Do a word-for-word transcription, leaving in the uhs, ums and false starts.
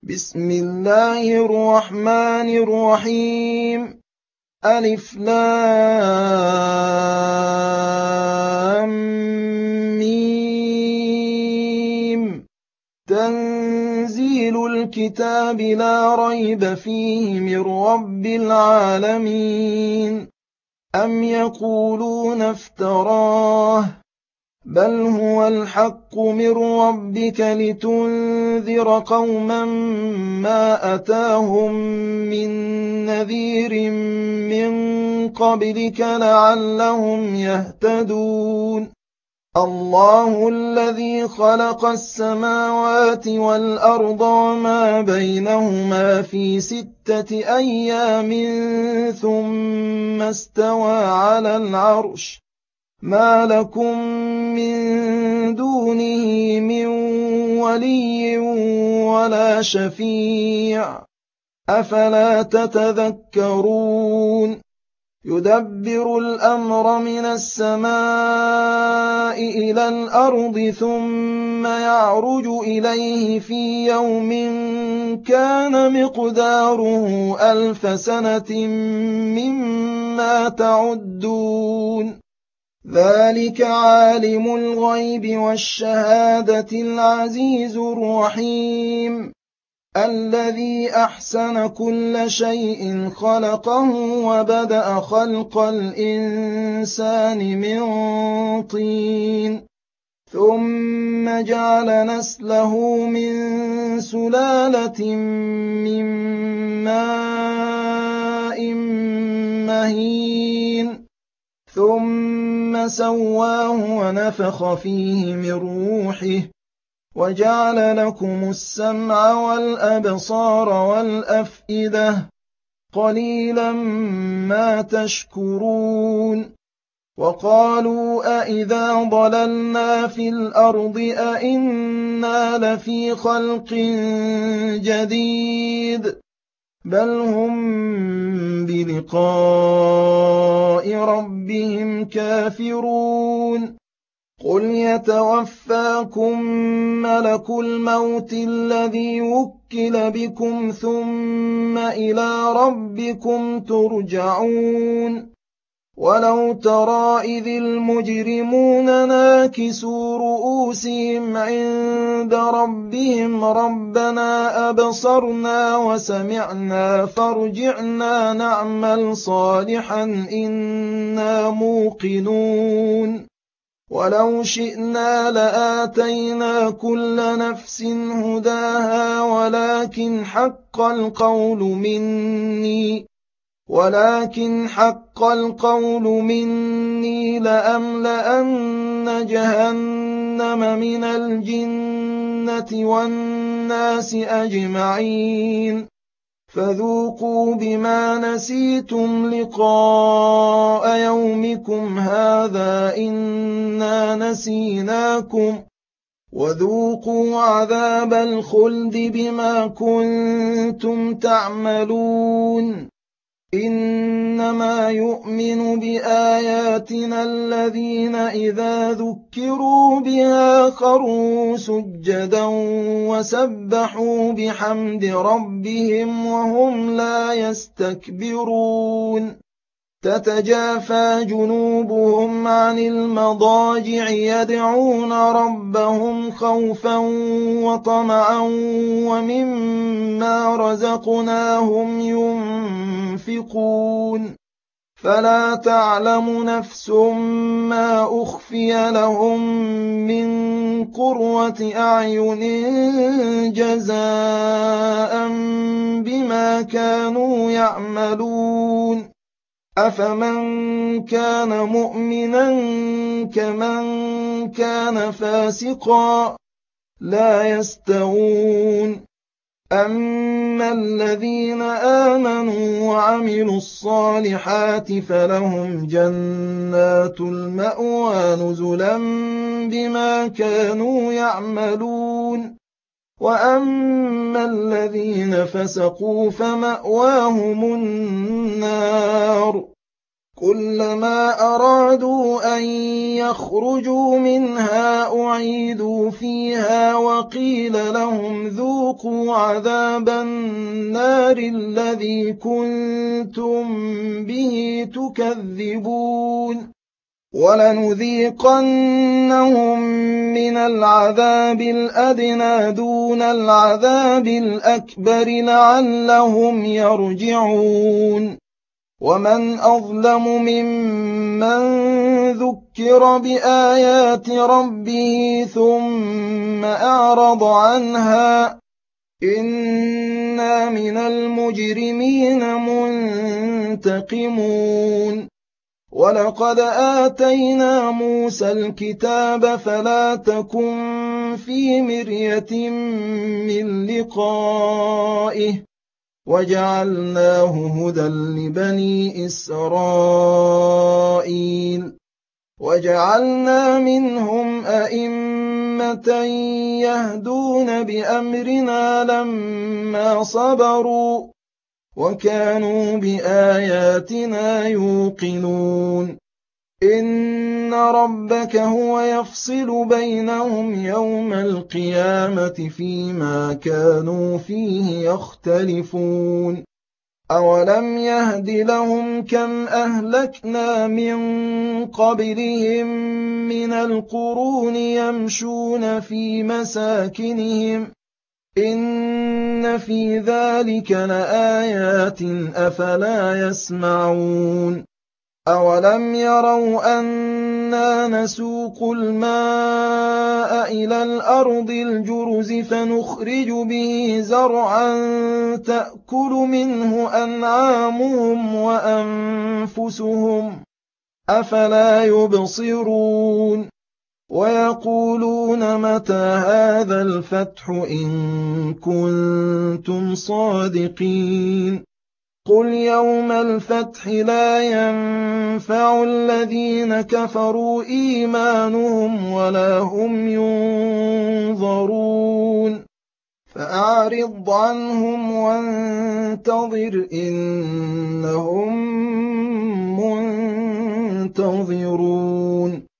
بسم الله الرحمن الرحيم. ألف لام ميم. تنزيل الكتاب لا ريب فيه من رب العالمين. أم يقولون افتراه بل هو الحق من ربك لتنذر قوما ما أتاهم من نذير من قبلك لعلهم يهتدون. الله الذي خلق السماوات والأرض وما بينهما في ستة أيام ثم استوى على العرش ما لكم من دونه من ولي ولا شفيع أفلا تتذكرون. يدبر الأمر من السماء إلى الأرض ثم يعرج إليه في يوم كان مقداره ألف سنة مما تعدون. ذلك عالم الغيب والشهادة العزيز الرحيم الذي أحسن كل شيء خلقه وبدأ خلق الإنسان من طين ثم جعل نسله من سلالة من ماء مهين ثم سواه ونفخ فيه من روحه وجعل لكم السمع والأبصار والأفئدة قليلا ما تشكرون. وقالوا أئذا ضللنا في الأرض أئنا لفي خلق جديد بل هم بلقاء ربهم كافرون. قل يتوفاكم ملك الموت الذي وكل بكم ثم إلى ربكم ترجعون. ولو ترى إذ المجرمون ناكسوا رؤوسهم عند ربهم ربنا أبصرنا وسمعنا فارجعنا نعمل صالحا إنا موقنون. ولو شئنا لآتينا كل نفس هداها ولكن حق القول مني ولكن حق القول مني لأملأن جهنم من الجنة والناس أجمعين فذوقوا بما نسيتم لقاء يومكم هذا إنا نسيناكم وذوقوا عذاب الخلد بما كنتم تعملون. إنما يؤمن بآياتنا الذين إذا ذكروا بها خروا سجدا وسبحوا بحمد ربهم وهم لا يستكبرون. تتجافى جنوبهم عن المضاجع يدعون ربهم خوفا وطمعا ومما رزقناهم ينفقون. فلا تعلم نفس ما أخفي لهم من قرة أعين جزاء بما كانوا يعملون. أفمن كان مؤمنا كمن كان فاسقا لا يستوون. أما الذين آمنوا وعملوا الصالحات فلهم جنات المأوى نزلا بما كانوا يعملون. وأما الذين فسقوا فمأواهم النار كلما أرادوا أن يخرجوا منها أعيدوا فيها وقيل لهم ذوقوا عذاب النار الذي كنتم به تكذبون ولنذيقنهم من العذاب الأدنى دون العذاب الأكبر لعلهم يرجعون ومن أظلم ممن ذكر بآيات ربه ثم أعرض عنها إنا من المجرمين منتقمون ولقد آتينا موسى الكتاب فلا تكن في مرية من لقائه وجعلناه هدى لبني إسرائيل وجعلنا منهم أئمة يهدون بأمرنا لما صبروا وكانوا بآياتنا يوقنون إن ربك هو يفصل بينهم يوم القيامة فيما كانوا فيه يختلفون أولم يهد لهم كم أهلكنا من قبلهم من القرون يمشون في مساكنهم إن في ذلك لآيات أفلا يسمعون أولم يروا أنا نسوق الماء إلى الأرض الجرز فنخرج به زرعا تأكل منه أنعامهم وأنفسهم أفلا يبصرون ويقولون متى هذا الفتح إن كنتم صادقين قل يوم الفتح لا ينفع الذين كفروا إيمانهم ولا هم ينظرون فأعرض عنهم وانتظر إنهم منتظرون